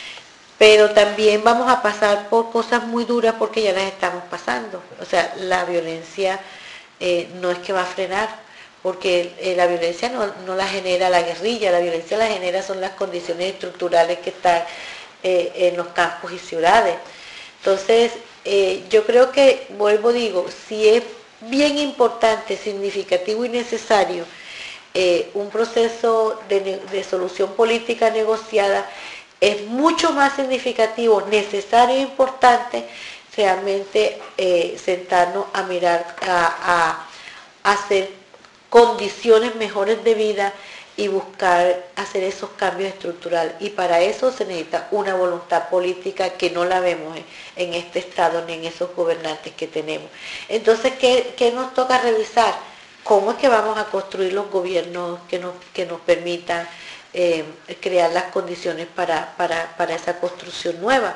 Pero también vamos a pasar por cosas muy duras porque ya las estamos pasando. O sea, la violencia eh, no es que va a frenar, porque eh, la violencia no, no la genera la guerrilla, la violencia la genera son las condiciones estructurales que están eh, en los campos y ciudades. Entonces, eh, yo creo que, vuelvo digo, si es bien importante, significativo y necesario eh, un proceso de, de solución política negociada, es mucho más significativo, necesario e importante realmente eh, sentarnos a mirar, a, a, a hacer condiciones mejores de vida y buscar hacer esos cambios estructurales. Y para eso se necesita una voluntad política que no la vemos en, en este Estado ni en esos gobernantes que tenemos. Entonces, ¿qué, qué nos toca revisar? ¿Cómo es que vamos a construir los gobiernos que nos, que nos permitan eh, crear las condiciones para, para, para esa construcción nueva?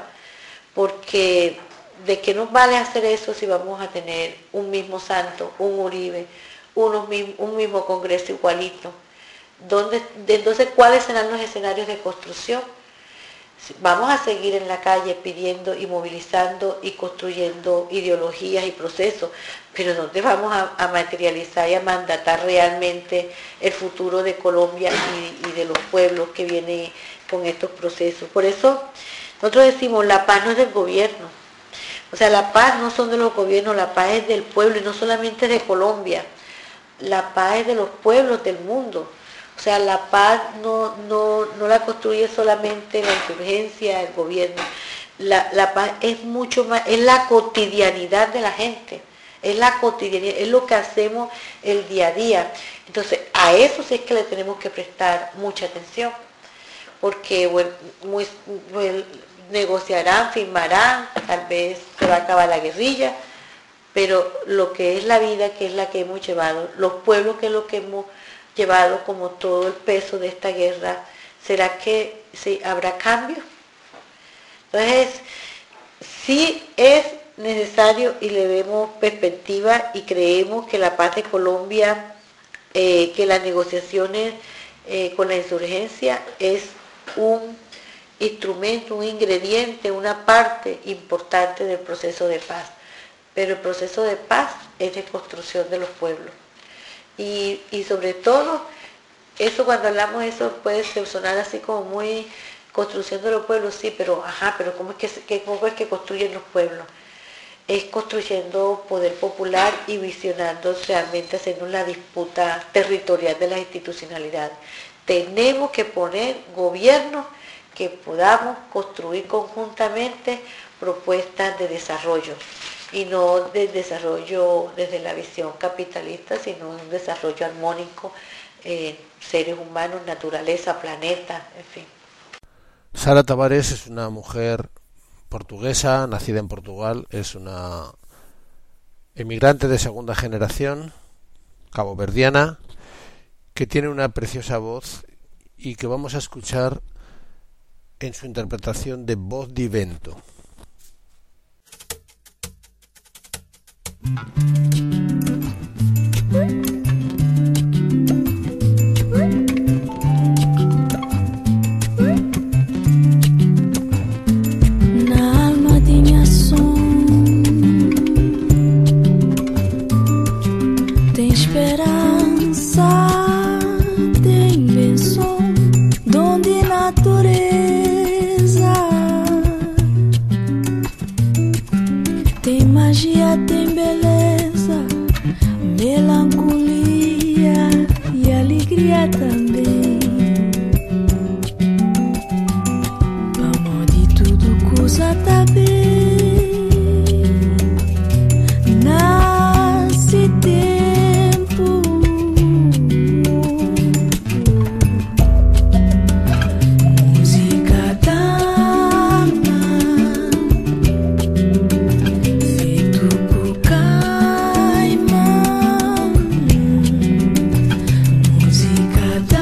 Porque ¿de qué nos vale hacer eso si vamos a tener un mismo Santos, un Uribe, unos, un mismo Congreso igualito? ¿Dónde, entonces, ¿cuáles serán los escenarios de construcción? Vamos a seguir en la calle pidiendo y movilizando y construyendo ideologías y procesos, pero ¿dónde vamos a, a materializar y a mandatar realmente el futuro de Colombia y, y de los pueblos que vienen con estos procesos? Por eso nosotros decimos, la paz no es del gobierno. O sea, la paz no son de los gobiernos, la paz es del pueblo y no solamente de Colombia. La paz es de los pueblos del mundo. O sea, la paz no, no, no la construye solamente la insurgencia, el gobierno. La, la paz es mucho más, es la cotidianidad de la gente, es la cotidianidad, es lo que hacemos el día a día. Entonces, a eso sí es que le tenemos que prestar mucha atención, porque bueno, muy, bueno, negociarán, firmarán, tal vez se va a acabar la guerrilla, pero lo que es la vida, que es la que hemos llevado, los pueblos, que es lo que hemos llevado como todo el peso de esta guerra, ¿será que sí, habrá cambios? Entonces, sí es necesario y le vemos perspectiva y creemos que la paz de Colombia, eh, que las negociaciones eh, con la insurgencia es un instrumento, un ingrediente, una parte importante del proceso de paz. Pero el proceso de paz es de construcción de los pueblos. Y, y sobre todo, eso cuando hablamos de eso puede sonar así como muy construcción de los pueblos, sí, pero ajá, pero ¿cómo es que, que, cómo es que construyen los pueblos? Es construyendo poder popular y visionando realmente, haciendo la disputa territorial de las institucionalidades. Tenemos que poner gobiernos que podamos construir conjuntamente propuestas de desarrollo, y no de desarrollo desde la visión capitalista, sino un desarrollo armónico, eh, seres humanos, naturaleza, planeta, en fin. Sara Tavares es una mujer portuguesa, nacida en Portugal, es una emigrante de segunda generación, caboverdiana, que tiene una preciosa voz y que vamos a escuchar en su interpretación de Voz di Vento. Na alma tinha som, tem esperança, tem benção, dom de natureza, tem magia, tem beleza, melancolia e alegria também. Amor de tudo, coisa tá bem. Nasce tempo, música dama, feito por caimã, música dama.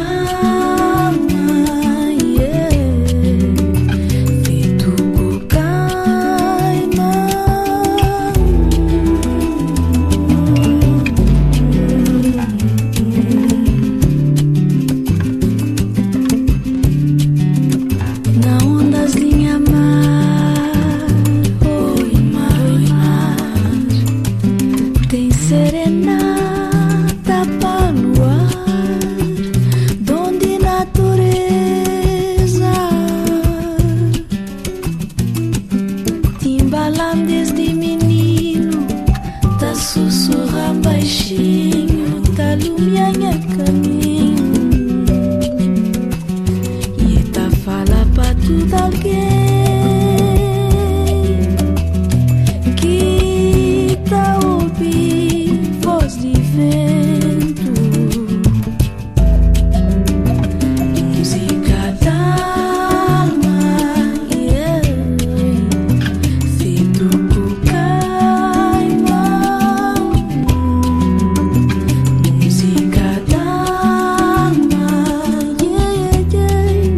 minha caminho e tá fala pra tudo alguém que tá ouvindo voz de vento, música da alma, yeah, feito por caimão, música da alma, yeah, yeah,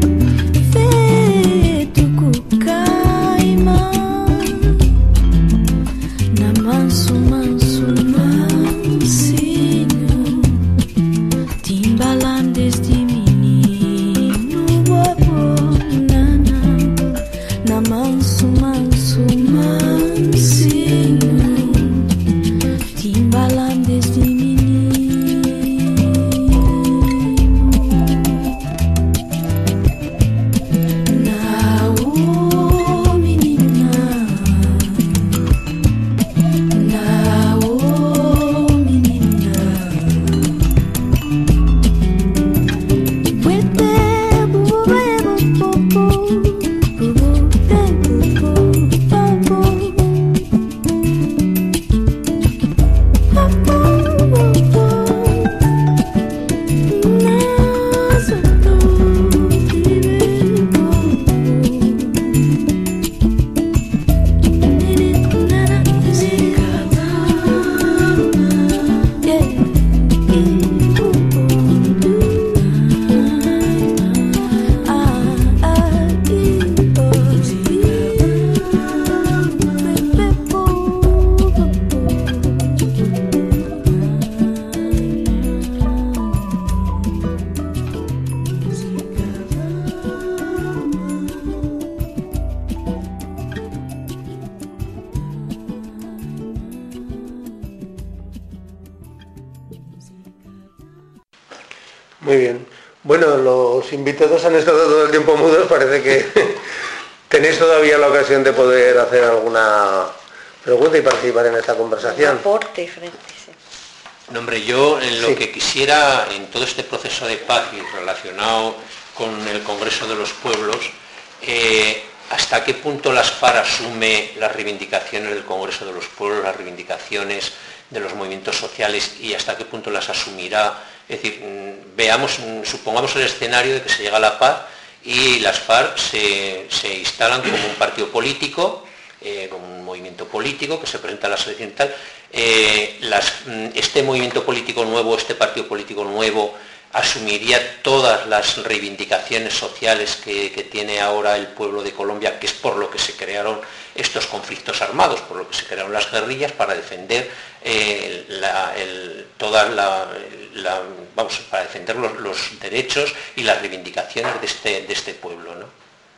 feito por caimão, na manso, manso, mansinho, timbalando desde menino, bobo, nana, na manso, manso, mansinho, timbalando desde menino, na o menina, na o menina, puete bubu bubu bubu te bubu bubu bubu nasa tu vive Muy bien. Bueno, los invitados han estado todo el tiempo mudos, parece que tenéis todavía la ocasión de poder hacer alguna pregunta y participar en esta conversación. Aporte frente, sí. No, hombre, yo en lo Sí. que quisiera, en todo este proceso de paz y relacionado con el Congreso de los Pueblos, eh, ¿hasta qué punto las FARC asume las reivindicaciones del Congreso de los Pueblos, las reivindicaciones de los movimientos sociales y hasta qué punto las asumirá? Es decir, mm, veamos, mm, supongamos el escenario de que se llega a la paz y las FARC se, se instalan como un partido político, eh, como un movimiento político que se presenta a la selección y tal. Eh, las, mm, este movimiento político nuevo, este partido político nuevo, asumiría todas las reivindicaciones sociales que, que tiene ahora el pueblo de Colombia, que es por lo que se crearon estos conflictos armados, por lo que se crearon las guerrillas, para defender eh, la, el, toda la, la, vamos, para defender los, los derechos y las reivindicaciones de este, de este pueblo, ¿no?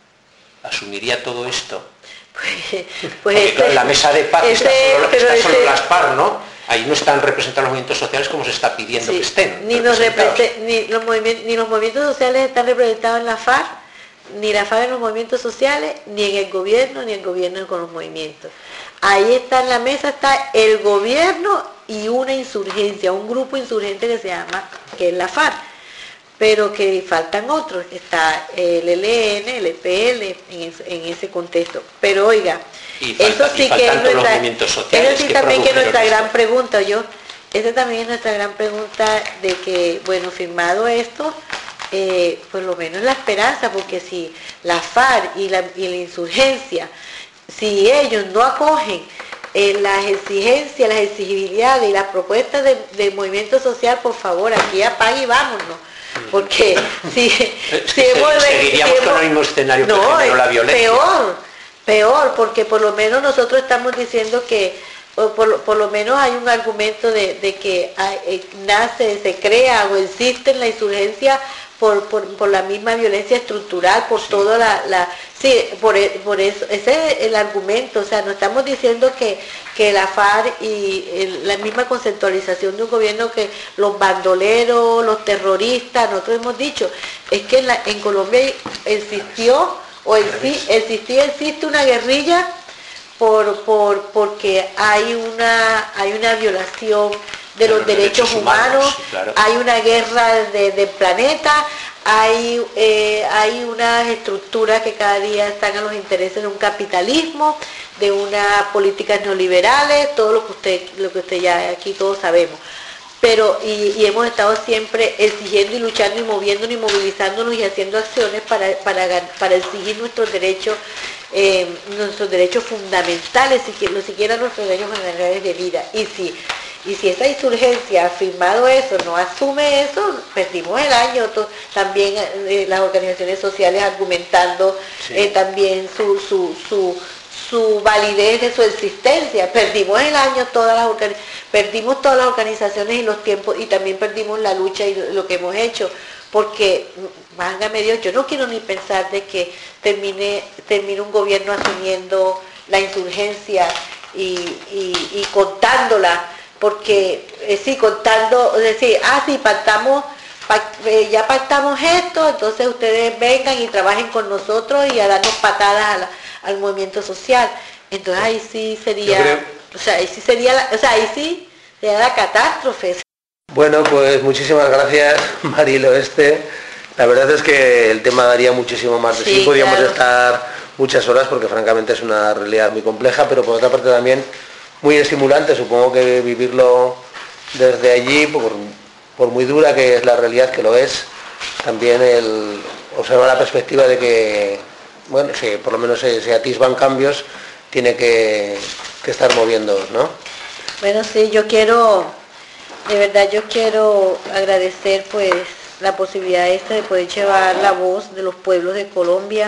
¿Asumiría todo esto? Pues, Porque, pues claro, en la mesa de paz ese, está solo, pero está solo ese- las FARC, ¿no? Ahí no están representados los movimientos sociales como se está pidiendo Sí, que estén. Ni, nos representados. represe- ni, los movimientos, ni los movimientos sociales están representados en la FARC, ni la FARC en los movimientos sociales, ni en el gobierno, ni el gobierno con los movimientos. Ahí está en la mesa, está el gobierno y una insurgencia, un grupo insurgente que se llama, que es la FARC, pero que faltan otros, está el E L N, el E P L, en, es- en ese contexto. Pero oiga, Y falta- eso sí y que es faltan todos los nuestra, movimientos sociales eso sí que también que es produjeron nuestra esto. gran pregunta, yo, esa también es nuestra gran pregunta de que, bueno, firmado esto, eh, por lo menos la esperanza, porque si la FARC y la, y la insurgencia, si ellos no acogen eh, las exigencias, las exigibilidades y las propuestas de- del movimiento social, por favor, aquí apague y vámonos. Porque si, Es si que hemos se- re- seguiríamos si con hemos- el mismo escenario que no, generó la es violencia. Peor, peor, porque por lo menos nosotros estamos diciendo que, o por, lo- por lo menos hay un argumento de, de que hay- eh, nace, se crea o existe en la insurgencia por, por, por la misma violencia estructural, por toda la, la sí, por, e- por eso, ese es el argumento, o sea, no estamos diciendo que, que la FARC y el- la misma conceptualización de un gobierno, que los bandoleros, los terroristas, nosotros hemos dicho, es que en, la, en Colombia existió, o exi- existía, existe una guerrilla por, por, porque hay una, hay una violación de los, los derechos, derechos humanos, humanos sí, claro. Hay una guerra de, del planeta, hay, eh, hay unas estructuras que cada día están a los intereses de un capitalismo, de unas políticas neoliberales, todo lo que usted, lo que usted ya aquí todos sabemos. Pero, y, y hemos estado siempre exigiendo y luchando y moviéndonos y movilizándonos y haciendo acciones para, para, para exigir nuestros derechos, eh, nuestros derechos fundamentales, si, no siquiera nuestros derechos fundamentales de vida. Y si, y si esa insurgencia ha firmado eso, no asume eso, perdimos el año. To, también eh, las organizaciones sociales argumentando sí. eh, también su, su, su su validez de su existencia. Perdimos el año, todas las perdimos todas las organizaciones y los tiempos, y también perdimos la lucha y lo que hemos hecho, porque, válgame Dios, yo no quiero ni pensar de que termine, termine un gobierno asumiendo la insurgencia y, y, y contándola, porque eh, sí, contando, es decir, ah, sí, pactamos, pact, eh, ya pactamos esto, entonces ustedes vengan y trabajen con nosotros y a darnos patadas a la al movimiento social. Entonces ahí sí sería, o sea, ahí sí sería, la, o sea, ahí sí sería la catástrofe. Bueno, pues muchísimas gracias, Marilo Este. La verdad es que el tema daría muchísimo más de sí, sí podríamos claro. estar muchas horas, porque francamente es una realidad muy compleja, pero por otra parte también muy estimulante, supongo que vivirlo desde allí, por, por muy dura que es la realidad, que lo es, también el observar la perspectiva de que bueno, si por lo menos se, se atisban cambios, tiene que, que estar moviendo, ¿no? Bueno, sí, yo quiero, de verdad yo quiero agradecer pues la posibilidad esta de poder llevar la voz de los pueblos de Colombia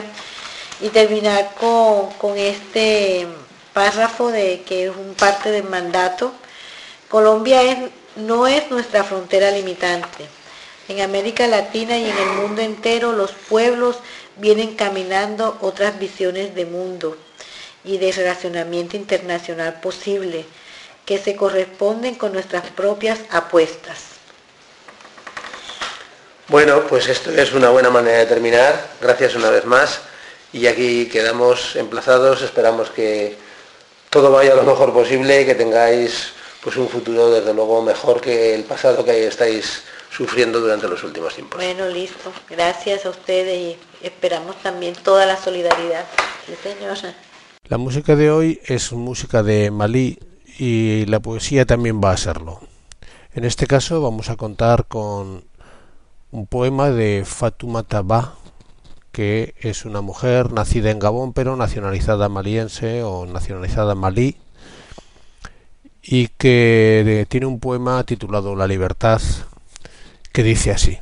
y terminar con, con este párrafo de que es un parte del mandato. Colombia es, no es nuestra frontera limitante. En América Latina y en el mundo entero los pueblos vienen caminando otras visiones de mundo y de relacionamiento internacional posible que se corresponden con nuestras propias apuestas. Bueno, pues esto es una buena manera de terminar. Gracias una vez más y aquí quedamos emplazados. Esperamos que todo vaya lo mejor posible y que tengáis pues un futuro desde luego mejor que el pasado que estáis sufriendo durante los últimos tiempos. Bueno, listo. Gracias a ustedes y esperamos también toda la solidaridad. Sí, señor. La música de hoy es música de Malí y la poesía también va a serlo. En este caso vamos a contar con un poema de Fatoumata Bah, que es una mujer nacida en Gabón pero nacionalizada maliense o nacionalizada malí, y que tiene un poema titulado La libertad, que dice así: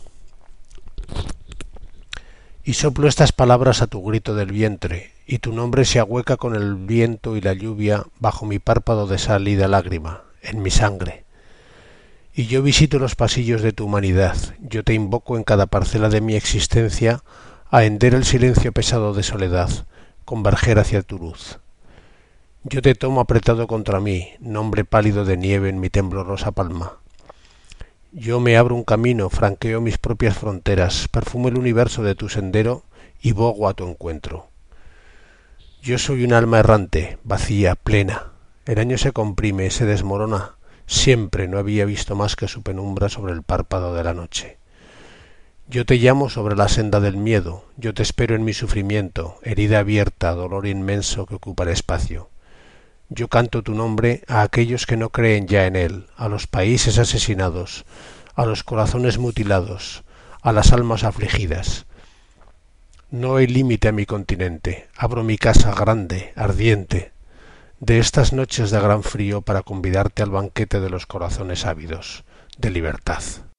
y soplo estas palabras a tu grito del vientre, y tu nombre se ahueca con el viento y la lluvia bajo mi párpado de sal y de lágrima, en mi sangre. Y yo visito los pasillos de tu humanidad, yo te invoco en cada parcela de mi existencia a hender el silencio pesado de soledad, converger hacia tu luz. Yo te tomo apretado contra mí, nombre pálido de nieve en mi temblorosa palma. Yo me abro un camino, franqueo mis propias fronteras, perfumo el universo de tu sendero y bogo a tu encuentro. Yo soy un alma errante, vacía, plena. El año se comprime, se desmorona. Siempre no había visto más que su penumbra sobre el párpado de la noche. Yo te llamo sobre la senda del miedo, yo te espero en mi sufrimiento, herida abierta, dolor inmenso que ocupa el espacio. Yo canto tu nombre a aquellos que no creen ya en él, a los países asesinados, a los corazones mutilados, a las almas afligidas. No hay límite a mi continente, abro mi casa grande, ardiente, de estas noches de gran frío para convidarte al banquete de los corazones ávidos, de libertad.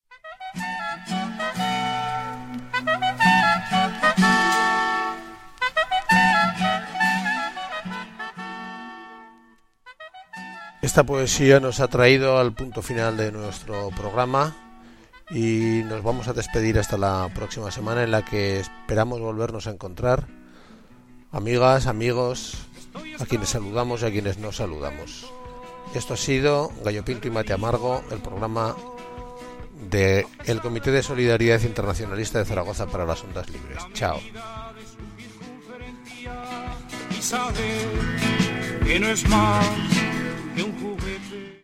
Esta poesía nos ha traído al punto final de nuestro programa y nos vamos a despedir hasta la próxima semana, en la que esperamos volvernos a encontrar, amigas, amigos, a quienes saludamos y a quienes no saludamos. Esto ha sido Gallo Pinto y Mate Amargo, el programa del Comité de Solidaridad Internacionalista de Zaragoza para las Ondas Libres. Chao. Que no es más